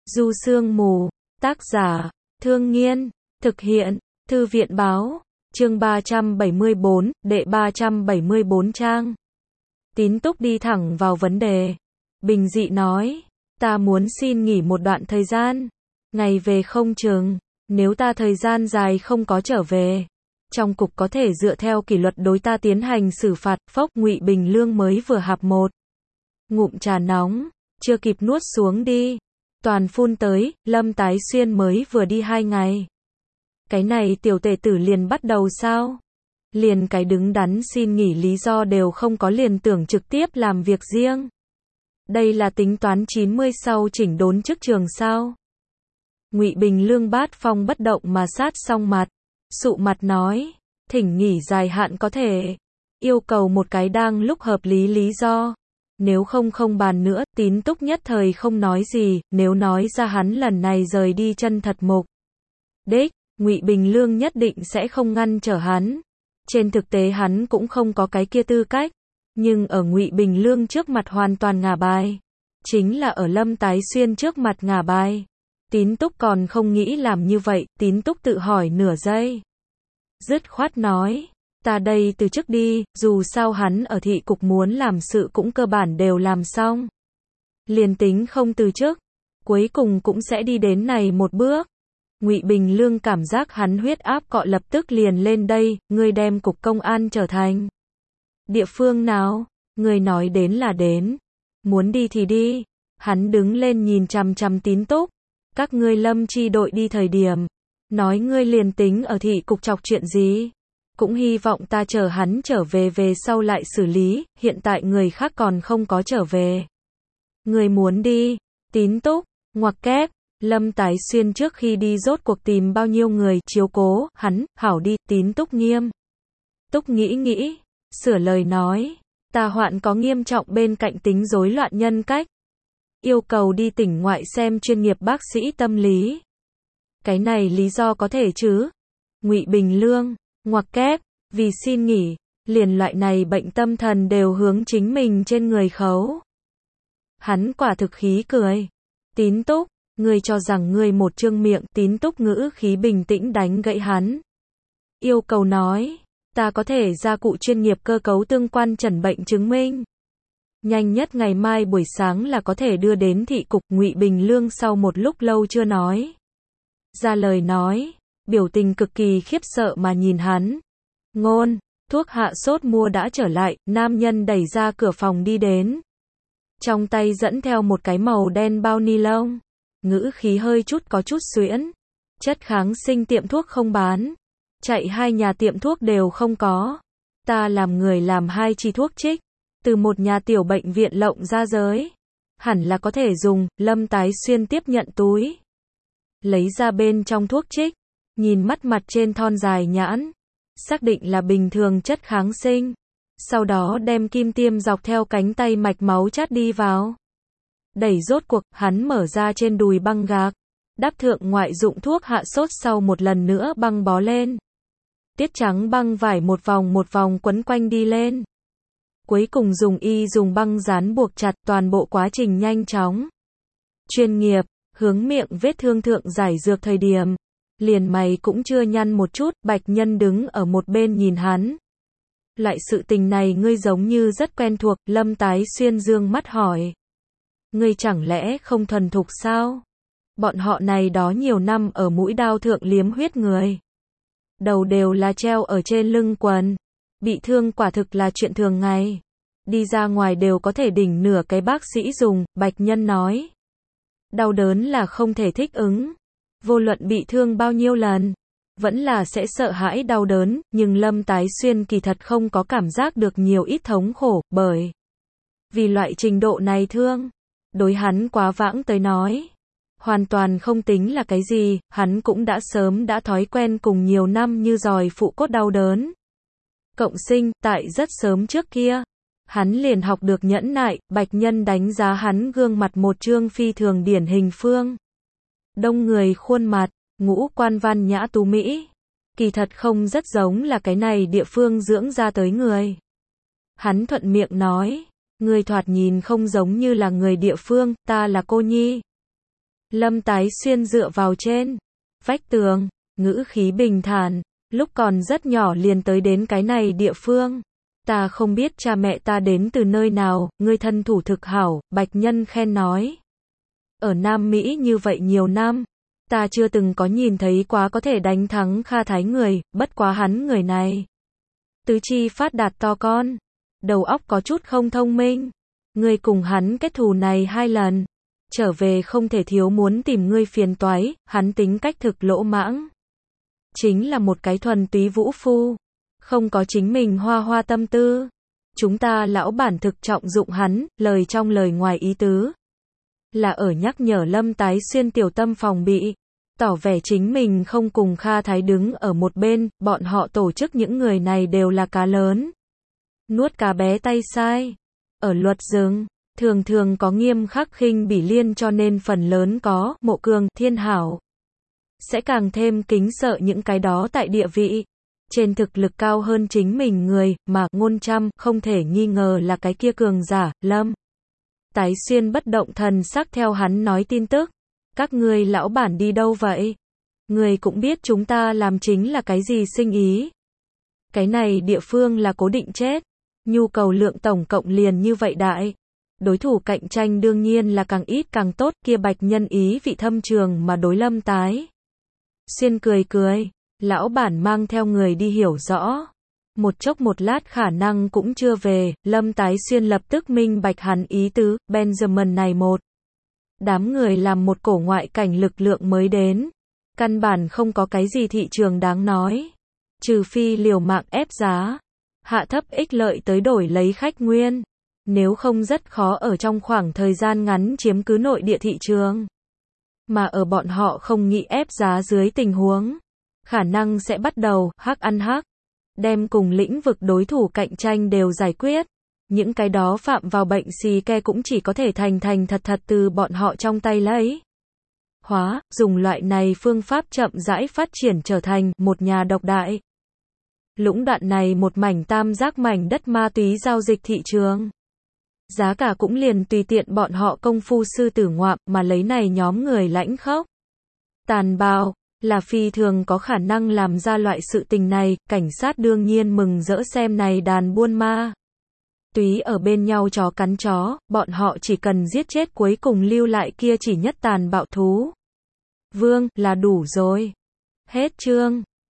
Du Sương Mù, tác giả, Thương Nghiên, thực hiện, Thư viện báo, chương 374, đệ 374 trang. Tín Túc đi thẳng vào vấn đề. Bình dị nói, ta muốn xin nghỉ một đoạn thời gian, ngày về không chừng, nếu ta thời gian dài không có trở về, trong cục có thể dựa theo kỷ luật đối ta tiến hành xử phạt. Phốc. Ngụy Bình Lương mới vừa hạp một ngụm trà nóng, chưa kịp nuốt xuống đi, toàn phun tới. Lâm Tái Xuyên mới vừa đi 2 ngày, cái này tiểu tể tử liền bắt đầu sao? Liền cái đứng đắn xin nghỉ lý do đều không có, liền tưởng trực tiếp làm việc riêng. Đây là tính toán 90 sau chỉnh đốn chức trường sao? Ngụy Bình Lương bát phong bất động mà sát xong mặt, sụ mặt nói, thỉnh nghỉ dài hạn có thể, yêu cầu một cái đang lúc hợp lý lý do. Nếu không bàn nữa. Tín Túc nhất thời không nói gì, nếu nói ra hắn lần này rời đi chân thật mục đích, Ngụy Bình Lương nhất định sẽ không ngăn trở hắn. Trên thực tế hắn cũng không có cái kia tư cách, nhưng ở Ngụy Bình Lương trước mặt hoàn toàn ngả bài, chính là ở Lâm Tái Xuyên trước mặt ngả bài. Tín Túc còn không nghĩ làm như vậy. Tín Túc tự hỏi nửa giây, dứt khoát nói, ta đây từ chức đi, dù sao hắn ở thị cục muốn làm sự cũng cơ bản đều làm xong. Liền tính không từ chức, cuối cùng cũng sẽ đi đến này một bước. Ngụy Bình Lương cảm giác hắn huyết áp cọ lập tức liền lên đây. Ngươi đem cục công an trở thành địa phương nào? Ngươi nói đến là đến, muốn đi thì đi. Hắn đứng lên nhìn chằm chằm Tín Túc. Các ngươi Lâm chi đội đi thời điểm, nói ngươi liền tính ở thị cục chọc chuyện gì, cũng hy vọng ta chờ hắn trở về sau lại xử lý. Hiện tại người khác còn không có trở về, người muốn đi. Tín Túc ngoặc kép. Lâm Tái Xuyên trước khi đi rốt cuộc tìm bao nhiêu người chiếu cố hắn? Hảo đi. Tín Túc nghiêm túc nghĩ, sửa lời nói, ta hoạn có nghiêm trọng bên cạnh tính rối loạn nhân cách, yêu cầu đi tỉnh ngoại xem chuyên nghiệp bác sĩ tâm lý. Cái này lý do có thể chứ? Ngụy Bình Lương ngoặc kép, vì xin nghỉ, liền loại này bệnh tâm thần đều hướng chính mình trên người khấu. Hắn quả thực khí cười. Tín Túc, ngươi cho rằng ngươi một trương miệng? Tín Túc ngữ khí bình tĩnh đánh gãy hắn, yêu cầu nói, ta có thể ra cụ chuyên nghiệp cơ cấu tương quan chẩn bệnh chứng minh, nhanh nhất ngày mai buổi sáng là có thể đưa đến thị cục. Ngụy Bình Lương sau một lúc lâu chưa nói ra lời nói, biểu tình cực kỳ khiếp sợ mà nhìn hắn. Ngôn, thuốc hạ sốt mua đã trở lại. Nam nhân đẩy ra cửa phòng đi đến, trong tay dẫn theo một cái màu đen bao ni lông, ngữ khí hơi chút có chút xuyễn, chất kháng sinh tiệm thuốc không bán, chạy 2 nhà tiệm thuốc đều không có, ta làm người làm 2 chi thuốc trích, từ một nhà tiểu bệnh viện lộng ra giới, hẳn là có thể dùng. Lâm Tái Xuyên tiếp nhận túi, lấy ra bên trong thuốc trích, nhìn mắt mặt trên thon dài nhãn, xác định là bình thường chất kháng sinh, sau đó đem kim tiêm dọc theo cánh tay mạch máu chát đi vào. Đẩy rốt cuộc, hắn mở ra trên đùi băng gạc, đắp thượng ngoại dụng thuốc hạ sốt, sau một lần nữa băng bó lên. Tiết trắng băng vải một vòng quấn quanh đi lên. Cuối cùng dùng băng dán buộc chặt. Toàn bộ quá trình nhanh chóng, chuyên nghiệp. Hướng miệng vết thương thượng giải dược thời điểm, liền mày cũng chưa nhăn một chút. Bạch Nhân đứng ở một bên nhìn hắn. Loại sự tình này ngươi giống như rất quen thuộc. Lâm Tái Xuyên dương mắt hỏi, ngươi chẳng lẽ không thuần thục sao? Bọn họ này đó nhiều năm ở mũi đao thượng liếm huyết người, đầu đều là treo ở trên lưng quần, bị thương quả thực là chuyện thường ngày, đi ra ngoài đều có thể đỉnh nửa cái bác sĩ dùng. Bạch Nhân nói, đau đớn là không thể thích ứng, vô luận bị thương bao nhiêu lần, vẫn là sẽ sợ hãi đau đớn. Nhưng Lâm Tái Xuyên kỳ thật không có cảm giác được nhiều ít thống khổ, bởi vì loại trình độ này thương, đối hắn quá vãng tới nói, hoàn toàn không tính là cái gì. Hắn cũng đã sớm đã thói quen cùng nhiều năm như giòi phụ cốt đau đớn cộng sinh. Tại rất sớm trước kia, hắn liền học được nhẫn nại. Bạch Nhân đánh giá hắn gương mặt một trương phi thường điển hình phương đông người khuôn mặt, ngũ quan văn nhã tú mỹ, kỳ thật không rất giống là cái này địa phương dưỡng ra tới người. Hắn thuận miệng nói, ngươi thoạt nhìn không giống như là người địa phương, ta là cô nhi. Lâm Tái Xuyên dựa vào trên vách tường, ngữ khí bình thản, lúc còn rất nhỏ liền tới đến cái này địa phương. Ta không biết cha mẹ ta đến từ nơi nào, ngươi thân thủ thực hảo, Bạch Nhân khen nói. Ở Nam Mỹ như vậy nhiều năm, ta chưa từng có nhìn thấy quá có thể đánh thắng Kha Thái người, bất quá hắn người này. Tứ chi phát đạt to con, đầu óc có chút không thông minh. Ngươi cùng hắn kết thù này 2 lần, trở về không thể thiếu muốn tìm ngươi phiền toái, hắn tính cách thực lỗ mãng. Chính là một cái thuần túy vũ phu, không có chính mình hoa tâm tư. Chúng ta lão bản thực trọng dụng hắn, lời trong lời ngoài ý tứ. Là ở nhắc nhở Lâm Tái Xuyên tiểu tâm phòng bị, tỏ vẻ chính mình không cùng Kha Thái đứng ở một bên, bọn họ tổ chức những người này đều là cá lớn. Nuốt cá bé tay sai. Ở luật rừng, thường thường có nghiêm khắc khinh bỉ liên cho nên phần lớn có Mộ Cường, Thiên Hảo. Sẽ càng thêm kính sợ những cái đó tại địa vị, trên thực lực cao hơn chính mình người, mà Ngôn Trăm không thể nghi ngờ là cái kia cường giả, Lâm. Tái Xuyên bất động thần sắc theo hắn nói tin tức. Các ngươi lão bản đi đâu vậy? Người cũng biết chúng ta làm chính là cái gì sinh ý. Cái này địa phương là cố định chết. Nhu cầu lượng tổng cộng liền như vậy đại. Đối thủ cạnh tranh đương nhiên là càng ít càng tốt, kia Bạch Nhân ý vị thâm trường mà đối Lâm Tái Xuyên cười cười, lão bản mang theo người đi hiểu rõ. Một chốc một lát khả năng cũng chưa về, Lâm Tái Xuyên lập tức minh bạch hắn ý tứ, Benjamin này một đám người làm một cổ ngoại cảnh lực lượng mới đến, căn bản không có cái gì thị trường đáng nói, trừ phi liều mạng ép giá, hạ thấp ích lợi tới đổi lấy khách nguyên, nếu không rất khó ở trong khoảng thời gian ngắn chiếm cứ nội địa thị trường. Mà ở bọn họ không nghĩ ép giá dưới tình huống, khả năng sẽ bắt đầu hắc ăn hắc, đem cùng lĩnh vực đối thủ cạnh tranh đều giải quyết. Những cái đó phạm vào bệnh xì ke cũng chỉ có thể thành thật từ bọn họ trong tay lấy. Dùng loại này phương pháp chậm rãi phát triển trở thành một nhà độc đại. Lũng đoạn này một mảnh tam giác mảnh đất ma túy giao dịch thị trường. Giá cả cũng liền tùy tiện bọn họ công phu sư tử ngoạm mà lấy này nhóm người lãnh khốc. Tàn bạo, là phi thường có khả năng làm ra loại sự tình này, cảnh sát đương nhiên mừng rỡ xem này đàn buôn ma. Túy ở bên nhau chó cắn chó, bọn họ chỉ cần giết chết cuối cùng lưu lại kia chỉ nhất tàn bạo thú. Vương, là đủ rồi. Hết chương.